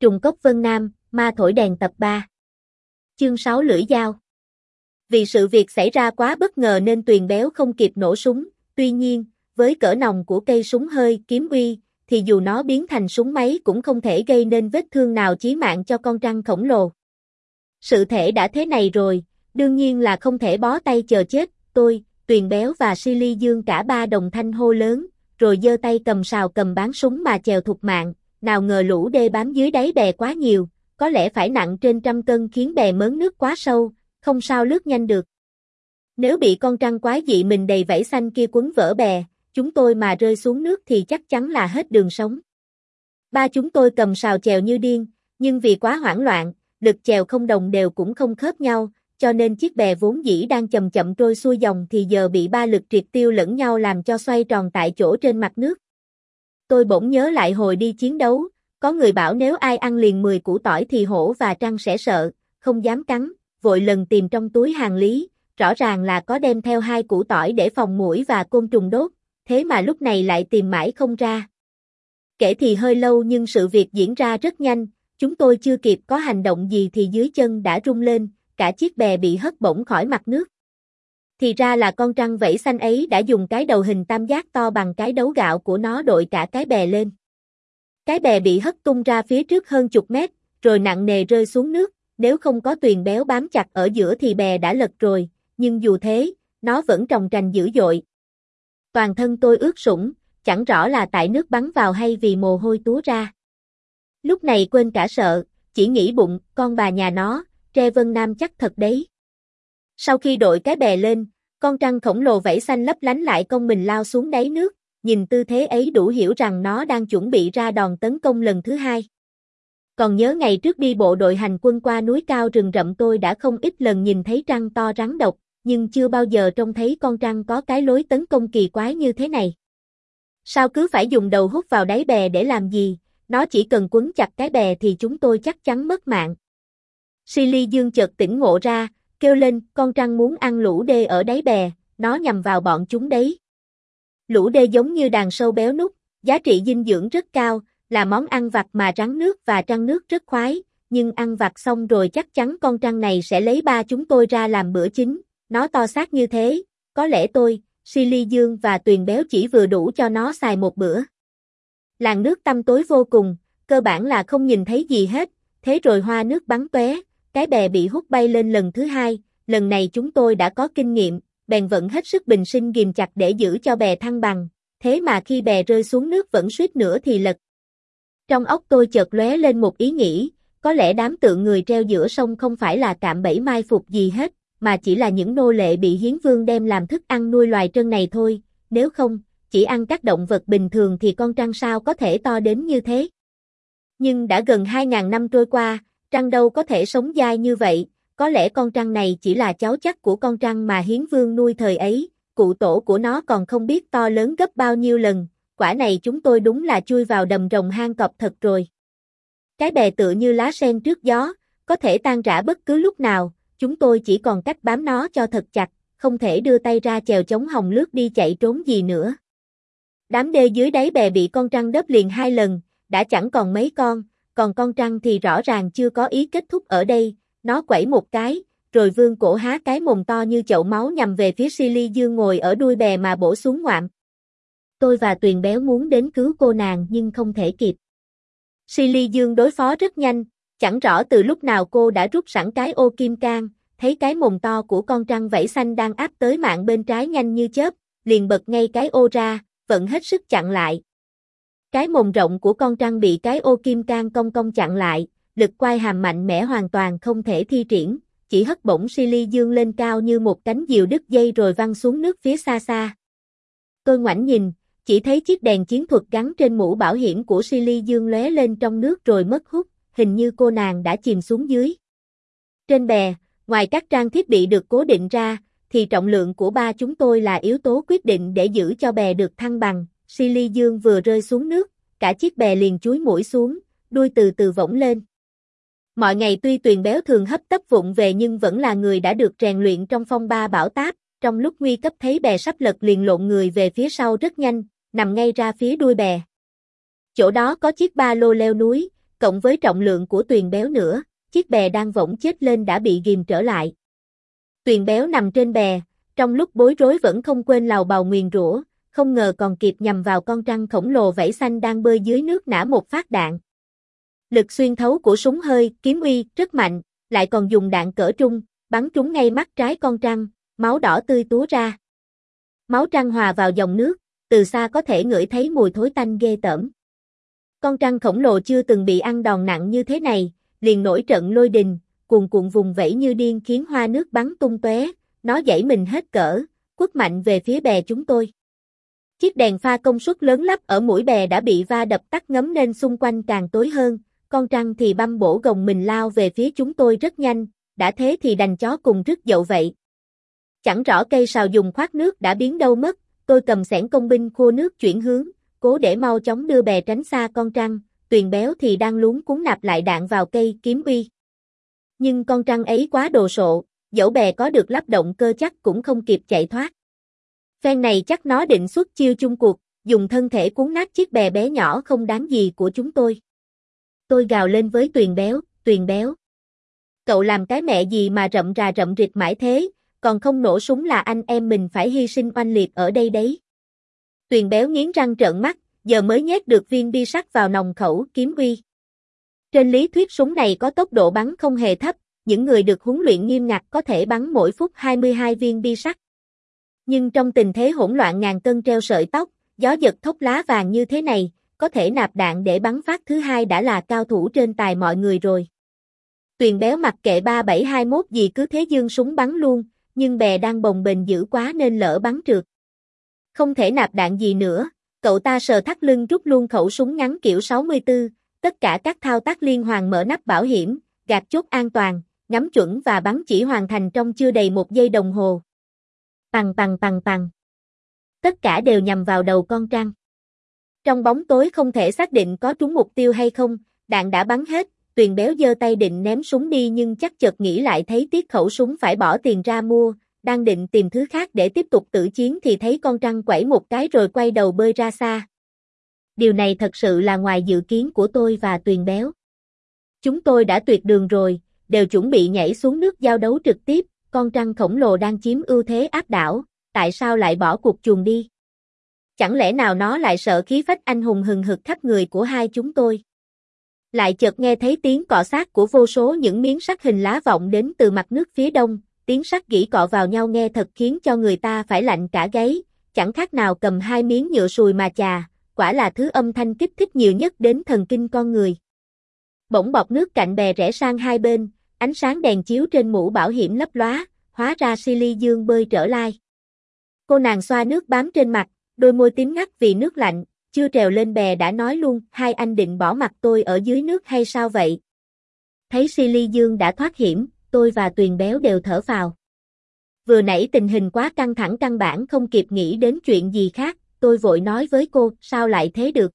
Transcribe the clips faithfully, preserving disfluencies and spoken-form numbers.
Trùng cốc Vân Nam, ma thổi đèn tập ba. Chương sáu Lưỡi dao. Vì sự việc xảy ra quá bất ngờ nên Tuyền Béo không kịp nổ súng, tuy nhiên, với cỡ nòng của cây súng hơi kiếm uy, thì dù nó biến thành súng máy cũng không thể gây nên vết thương nào chí mạng cho con trăng khổng lồ. Sự thể đã thế này rồi, đương nhiên là không thể bó tay chờ chết, tôi, Tuyền Béo và Silly Dương cả ba đồng thanh hô lớn, rồi giơ tay cầm sào cầm bán súng mà chèo thục mạng, nào ngờ lũ đê bám dưới đáy bè quá nhiều, có lẽ phải nặng trên trăm cân khiến bè mớn nước quá sâu, không sao lướt nhanh được. Nếu bị con trăng quái dị mình đầy vảy xanh kia quấn vỡ bè, chúng tôi mà rơi xuống nước thì chắc chắn là hết đường sống. Ba chúng tôi cầm sào chèo như điên, nhưng vì quá hoảng loạn, lực chèo không đồng đều cũng không khớp nhau, cho nên chiếc bè vốn dĩ đang chậm chậm trôi xuôi dòng thì giờ bị ba lực triệt tiêu lẫn nhau làm cho xoay tròn tại chỗ trên mặt nước. Tôi bỗng nhớ lại hồi đi chiến đấu, có người bảo nếu ai ăn liền mười củ tỏi thì hổ và trăng sẽ sợ, không dám cắn, vội lần tìm trong túi hàng lý, rõ ràng là có đem theo hai củ tỏi để phòng muỗi và côn trùng đốt, thế mà lúc này lại tìm mãi không ra. Kể thì hơi lâu nhưng sự việc diễn ra rất nhanh, chúng tôi chưa kịp có hành động gì thì dưới chân đã rung lên, cả chiếc bè bị hất bổng khỏi mặt nước. Thì ra là con trăng vảy xanh ấy đã dùng cái đầu hình tam giác to bằng cái đấu gạo của nó đội cả cái bè lên. Cái bè bị hất tung ra phía trước hơn chục mét, rồi nặng nề rơi xuống nước, nếu không có Tuyền Béo bám chặt ở giữa thì bè đã lật rồi, nhưng dù thế, nó vẫn tròng trành dữ dội. Toàn thân tôi ướt sũng, chẳng rõ là tại nước bắn vào hay vì mồ hôi túa ra. Lúc này quên cả sợ, chỉ nghĩ bụng, con bà nhà nó, tre Vân Nam chắc thật đấy. Sau khi đội cái bè lên, con trăng khổng lồ vảy xanh lấp lánh lại cong mình lao xuống đáy nước, nhìn tư thế ấy đủ hiểu rằng nó đang chuẩn bị ra đòn tấn công lần thứ hai. Còn nhớ ngày trước đi bộ đội hành quân qua núi cao rừng rậm tôi đã không ít lần nhìn thấy trăng to rắn độc, nhưng chưa bao giờ trông thấy con trăng có cái lối tấn công kỳ quái như thế này. Sao cứ phải dùng đầu hút vào đáy bè để làm gì, nó chỉ cần quấn chặt cái bè thì chúng tôi chắc chắn mất mạng. Silly Dương chợt tỉnh ngộ ra, kêu lên, con trăng muốn ăn lũ đê ở đáy bè, nó nhằm vào bọn chúng đấy. Lũ đê giống như đàn sâu béo nút, giá trị dinh dưỡng rất cao, là món ăn vặt mà rắn nước và trăng nước rất khoái, nhưng ăn vặt xong rồi chắc chắn con trăng này sẽ lấy ba chúng tôi ra làm bữa chính, nó to xác như thế, có lẽ tôi, Silly Dương và Tuyền Béo chỉ vừa đủ cho nó xài một bữa. Làn nước tăm tối vô cùng, cơ bản là không nhìn thấy gì hết, thế rồi hoa nước bắn tóe, cái bè bị hút bay lên lần thứ hai, lần này chúng tôi đã có kinh nghiệm, bèn vận hết sức bình sinh ghìm chặt để giữ cho bè thăng bằng, thế mà khi bè rơi xuống nước vẫn suýt nữa thì lật. Trong óc tôi chợt lóe lên một ý nghĩ, có lẽ đám tượng người treo giữa sông không phải là cạm bẫy mai phục gì hết, mà chỉ là những nô lệ bị Hiến Vương đem làm thức ăn nuôi loài trân này thôi, nếu không, chỉ ăn các động vật bình thường thì con trăng sao có thể to đến như thế. Nhưng đã gần hai ngàn năm trôi qua, trăng đâu có thể sống dai như vậy, có lẽ con trăng này chỉ là cháu chắc của con trăng mà Hiến Vương nuôi thời ấy, cụ tổ của nó còn không biết to lớn gấp bao nhiêu lần, quả này chúng tôi đúng là chui vào đầm rồng hang cọp thật rồi. Cái bè tựa như lá sen trước gió, có thể tan rã bất cứ lúc nào, chúng tôi chỉ còn cách bám nó cho thật chặt, không thể đưa tay ra chèo chống hòng lướt đi chạy trốn gì nữa. Đám đê dưới đáy bè bị con trăng đớp liền hai lần, đã chẳng còn mấy con, còn con trăng thì rõ ràng chưa có ý kết thúc ở đây, nó quẩy một cái, rồi vươn cổ há cái mồm to như chậu máu nhằm về phía Silly Dương ngồi ở đuôi bè mà bổ xuống ngoạm. Tôi và Tuyền Béo muốn đến cứu cô nàng nhưng không thể kịp. Silly Dương đối phó rất nhanh, chẳng rõ từ lúc nào cô đã rút sẵn cái ô kim cang, thấy cái mồm to của con trăng vảy xanh đang áp tới mạng bên trái nhanh như chớp, liền bật ngay cái ô ra, vận hết sức chặn lại. Cái mồm rộng của con trăng bị cái ô kim cang cong cong chặn lại, lực quai hàm mạnh mẽ hoàn toàn không thể thi triển, chỉ hất bổng Silly Dương lên cao như một cánh diều đứt dây rồi văng xuống nước phía xa xa. Tôi ngoảnh nhìn, chỉ thấy chiếc đèn chiến thuật gắn trên mũ bảo hiểm của Silly Dương lóe lên trong nước rồi mất hút, hình như cô nàng đã chìm xuống dưới. Trên bè, ngoài các trang thiết bị được cố định ra, thì trọng lượng của ba chúng tôi là yếu tố quyết định để giữ cho bè được thăng bằng. Silly Dương vừa rơi xuống nước, cả chiếc bè liền chúi mũi xuống, đuôi từ từ võng lên. Mọi ngày tuy Tuyền Béo thường hấp tấp vụng về nhưng vẫn là người đã được rèn luyện trong phong ba bão táp, trong lúc nguy cấp thấy bè sắp lật liền lộn người về phía sau rất nhanh, nằm ngay ra phía đuôi bè. Chỗ đó có chiếc ba lô leo núi, cộng với trọng lượng của Tuyền Béo nữa, chiếc bè đang võng chết lên đã bị ghìm trở lại. Tuyền Béo nằm trên bè, trong lúc bối rối vẫn không quên lào bào nguyền rủa, không ngờ còn kịp nhằm vào con trăng khổng lồ vảy xanh đang bơi dưới nước nã một phát đạn. Lực xuyên thấu của súng hơi, kiếm uy, rất mạnh, lại còn dùng đạn cỡ trung, bắn trúng ngay mắt trái con trăng, máu đỏ tươi túa ra. Máu trăng hòa vào dòng nước, từ xa có thể ngửi thấy mùi thối tanh ghê tởm. Con trăng khổng lồ chưa từng bị ăn đòn nặng như thế này, liền nổi trận lôi đình, cuồn cuộn vùng vẫy như điên khiến hoa nước bắn tung tóe, nó giãy mình hết cỡ, quất mạnh về phía bè chúng tôi. Chiếc đèn pha công suất lớn lắp ở mũi bè đã bị va đập tắt ngấm nên xung quanh càng tối hơn, con trăng thì băm bổ gồng mình lao về phía chúng tôi rất nhanh, đã thế thì đành chó cùng rứt dậu vậy. Chẳng rõ cây sào dùng khoát nước đã biến đâu mất, tôi cầm xẻng công binh khô nước chuyển hướng, cố để mau chóng đưa bè tránh xa con trăng, Tuyền Béo thì đang luống cuống nạp lại đạn vào cây kiếm uy. Nhưng con trăng ấy quá đồ sộ, dẫu bè có được lắp động cơ chắc cũng không kịp chạy thoát. Phen này chắc nó định xuất chiêu chung cuộc, dùng thân thể cuốn nát chiếc bè bé nhỏ không đáng gì của chúng tôi. Tôi gào lên với Tuyền Béo, Tuyền Béo. Cậu làm cái mẹ gì mà rậm rà rậm rịt mãi thế, còn không nổ súng là anh em mình phải hy sinh oanh liệt ở đây đấy. Tuyền Béo nghiến răng trợn mắt, giờ mới nhét được viên bi sắt vào nòng khẩu kiếm uy. Trên lý thuyết súng này có tốc độ bắn không hề thấp, những người được huấn luyện nghiêm ngặt có thể bắn mỗi phút hai mươi hai viên bi sắt. Nhưng trong tình thế hỗn loạn ngàn cân treo sợi tóc, gió giật thốc lá vàng như thế này, có thể nạp đạn để bắn phát thứ hai đã là cao thủ trên tài mọi người rồi. Tuyền Béo mặc kệ ba bảy hai mốt gì cứ thế giương súng bắn luôn, nhưng bè đang bồng bềnh dữ quá nên lỡ bắn trượt. Không thể nạp đạn gì nữa, cậu ta sờ thắt lưng rút luôn khẩu súng ngắn kiểu sáu mươi tư, tất cả các thao tác liên hoàn mở nắp bảo hiểm, gạt chốt an toàn, ngắm chuẩn và bắn chỉ hoàn thành trong chưa đầy một giây đồng hồ. Pằng pằng pằng pằng. Tất cả đều nhằm vào đầu con trăng. Trong bóng tối không thể xác định có trúng mục tiêu hay không, đạn đã bắn hết, Tuyền Béo giơ tay định ném súng đi nhưng chắc chợt nghĩ lại thấy tiếc khẩu súng phải bỏ tiền ra mua, đang định tìm thứ khác để tiếp tục tử chiến thì thấy con trăng quẩy một cái rồi quay đầu bơi ra xa. Điều này thật sự là ngoài dự kiến của tôi và Tuyền Béo. Chúng tôi đã tuyệt đường rồi, đều chuẩn bị nhảy xuống nước giao đấu trực tiếp, con trăng khổng lồ đang chiếm ưu thế áp đảo, tại sao lại bỏ cuộc chuồn đi? Chẳng lẽ nào nó lại sợ khí phách anh hùng hừng hực khắp người của hai chúng tôi? Lại chợt nghe thấy tiếng cọ sát của vô số những miếng sắt hình lá vọng đến từ mặt nước phía đông, tiếng sắt gỉ cọ vào nhau nghe thật khiến cho người ta phải lạnh cả gáy, chẳng khác nào cầm hai miếng nhựa sùi mà chà, quả là thứ âm thanh kích thích nhiều nhất đến thần kinh con người. Bỗng bọt nước cạnh bè rẽ sang hai bên, ánh sáng đèn chiếu trên mũ bảo hiểm lấp lóa, hóa ra Silly Dương bơi trở lại. Cô nàng xoa nước bám trên mặt, đôi môi tím ngắt vì nước lạnh, chưa trèo lên bè đã nói luôn, hai anh định bỏ mặc tôi ở dưới nước hay sao vậy? Thấy Silly Dương đã thoát hiểm, tôi và Tuyền Béo đều thở phào. Vừa nãy tình hình quá căng thẳng căn bản không kịp nghĩ đến chuyện gì khác, tôi vội nói với cô, sao lại thế được?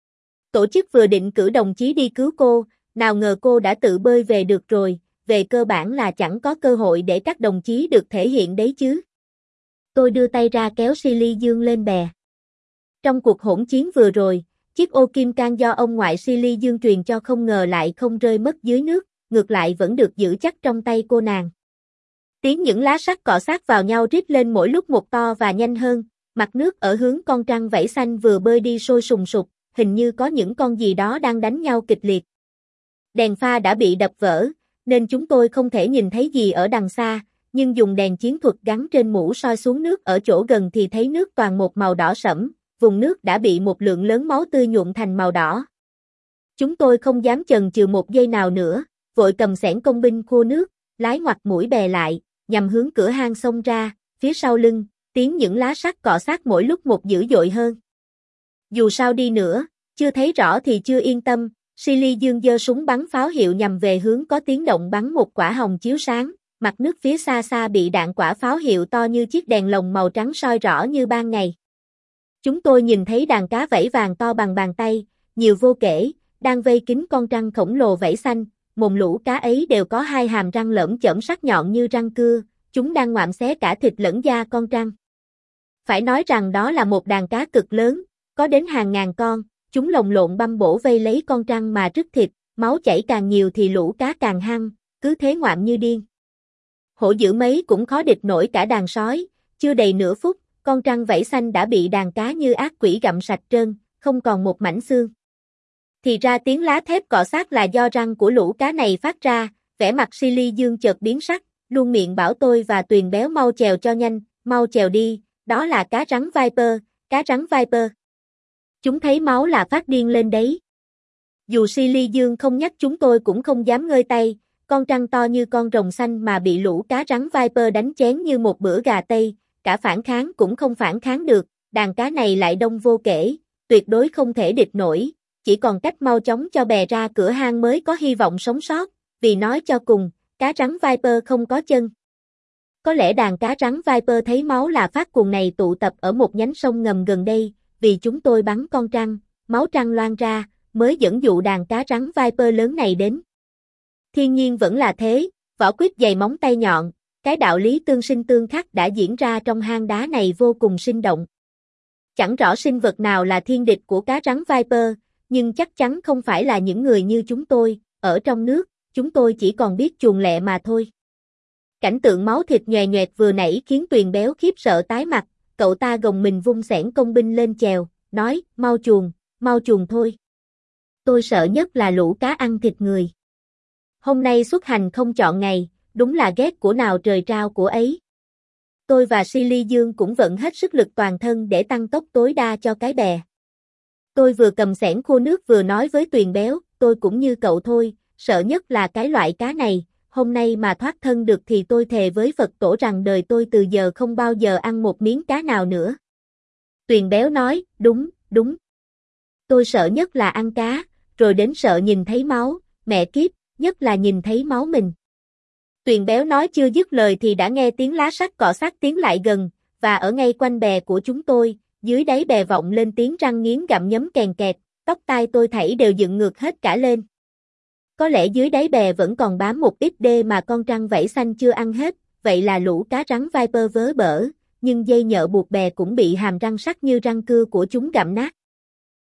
Tổ chức vừa định cử đồng chí đi cứu cô, nào ngờ cô đã tự bơi về được rồi, về cơ bản là chẳng có cơ hội để các đồng chí được thể hiện đấy chứ. Tôi đưa tay ra kéo Silly Dương lên bè. Trong cuộc hỗn chiến vừa rồi, chiếc ô kim cang do ông ngoại Silly Dương truyền cho không ngờ lại không rơi mất dưới nước, ngược lại vẫn được giữ chắc trong tay cô nàng. Tiếng những lá sắt cọ sát vào nhau rít lên mỗi lúc một to và nhanh hơn, mặt nước ở hướng con trăng vảy xanh vừa bơi đi sôi sùng sục, hình như có những con gì đó đang đánh nhau kịch liệt. Đèn pha đã bị đập vỡ, nên chúng tôi không thể nhìn thấy gì ở đằng xa, nhưng dùng đèn chiến thuật gắn trên mũ soi xuống nước ở chỗ gần thì thấy nước toàn một màu đỏ sẫm, vùng nước đã bị một lượng lớn máu tươi nhuộm thành màu đỏ. Chúng tôi không dám chần chừ một giây nào nữa, vội cầm xẻng công binh khô nước, lái ngoặt mũi bè lại, nhằm hướng cửa hang xông ra, phía sau lưng, tiếng những lá sắt cọ sát mỗi lúc một dữ dội hơn. Dù sao đi nữa, chưa thấy rõ thì chưa yên tâm, Silly Dương giơ súng bắn pháo hiệu nhằm về hướng có tiếng động bắn một quả hồng chiếu sáng, mặt nước phía xa xa bị đạn quả pháo hiệu to như chiếc đèn lồng màu trắng soi rõ như ban ngày. Chúng tôi nhìn thấy đàn cá vảy vàng to bằng bàn tay, nhiều vô kể, đang vây kín con trăng khổng lồ vảy xanh, mồm lũ cá ấy đều có hai hàm răng lởm chởm sắc nhọn như răng cưa, chúng đang ngoạm xé cả thịt lẫn da con trăng. Phải nói rằng đó là một đàn cá cực lớn, có đến hàng ngàn con, chúng lồng lộn băm bổ vây lấy con trăng mà rứt thịt, máu chảy càng nhiều thì lũ cá càng hăng, cứ thế ngoạm như điên. Hổ dữ mấy cũng khó địch nổi cả đàn sói, chưa đầy nửa phút, con trăng vảy xanh đã bị đàn cá như ác quỷ gặm sạch trơn, không còn một mảnh xương. Thì ra tiếng lá thép cọ sát là do răng của lũ cá này phát ra, vẻ mặt Silly Dương chợt biến sắc, luôn miệng bảo tôi và Tuyền Béo mau chèo cho nhanh, mau chèo đi, đó là cá rắn Viper, cá rắn Viper. Chúng thấy máu là phát điên lên đấy. Dù Silly Dương không nhắc chúng tôi cũng không dám ngơi tay, con trăng to như con rồng xanh mà bị lũ cá rắn Viper đánh chén như một bữa gà Tây, cả phản kháng cũng không phản kháng được, đàn cá này lại đông vô kể, tuyệt đối không thể địch nổi, chỉ còn cách mau chóng cho bè ra cửa hang mới có hy vọng sống sót, vì nói cho cùng, cá rắn Viper không có chân. Có lẽ đàn cá rắn Viper thấy máu là phát cuồng này tụ tập ở một nhánh sông ngầm gần đây, vì chúng tôi bắn con trăng, máu trăng loang ra, mới dẫn dụ đàn cá rắn Viper lớn này đến. Thiên nhiên vẫn là thế, vỏ quýt dày móng tay nhọn, cái đạo lý tương sinh tương khắc đã diễn ra trong hang đá này vô cùng sinh động. Chẳng rõ sinh vật nào là thiên địch của cá rắn Viper, nhưng chắc chắn không phải là những người như chúng tôi, ở trong nước, chúng tôi chỉ còn biết chuồn lẹ mà thôi. Cảnh tượng máu thịt nhòe nhoẹt vừa nãy khiến Tuyền Béo khiếp sợ tái mặt, cậu ta gồng mình vung xẻng công binh lên chèo, nói, mau chuồn, mau chuồn thôi. Tôi sợ nhất là lũ cá ăn thịt người. Hôm nay xuất hành không chọn ngày, đúng là ghét của nào trời trao của ấy. Tôi và Silly Dương cũng vận hết sức lực toàn thân để tăng tốc tối đa cho cái bè. Tôi vừa cầm xẻng khô nước vừa nói với Tuyền Béo, tôi cũng như cậu thôi, sợ nhất là cái loại cá này, hôm nay mà thoát thân được thì tôi thề với Phật tổ rằng đời tôi từ giờ không bao giờ ăn một miếng cá nào nữa. Tuyền Béo nói, đúng, đúng. Tôi sợ nhất là ăn cá, rồi đến sợ nhìn thấy máu, mẹ kiếp, nhất là nhìn thấy máu mình. Tuyền Béo nói chưa dứt lời thì đã nghe tiếng lá sắt cọ sát tiến lại gần, và ở ngay quanh bè của chúng tôi, dưới đáy bè vọng lên tiếng răng nghiến gặm nhấm kèn kẹt, tóc tai tôi thảy đều dựng ngược hết cả lên. Có lẽ dưới đáy bè vẫn còn bám một ít đê mà con trăng vảy xanh chưa ăn hết, vậy là lũ cá rắn Viper vớ bở, nhưng dây nhợ buộc bè cũng bị hàm răng sắc như răng cưa của chúng gặm nát.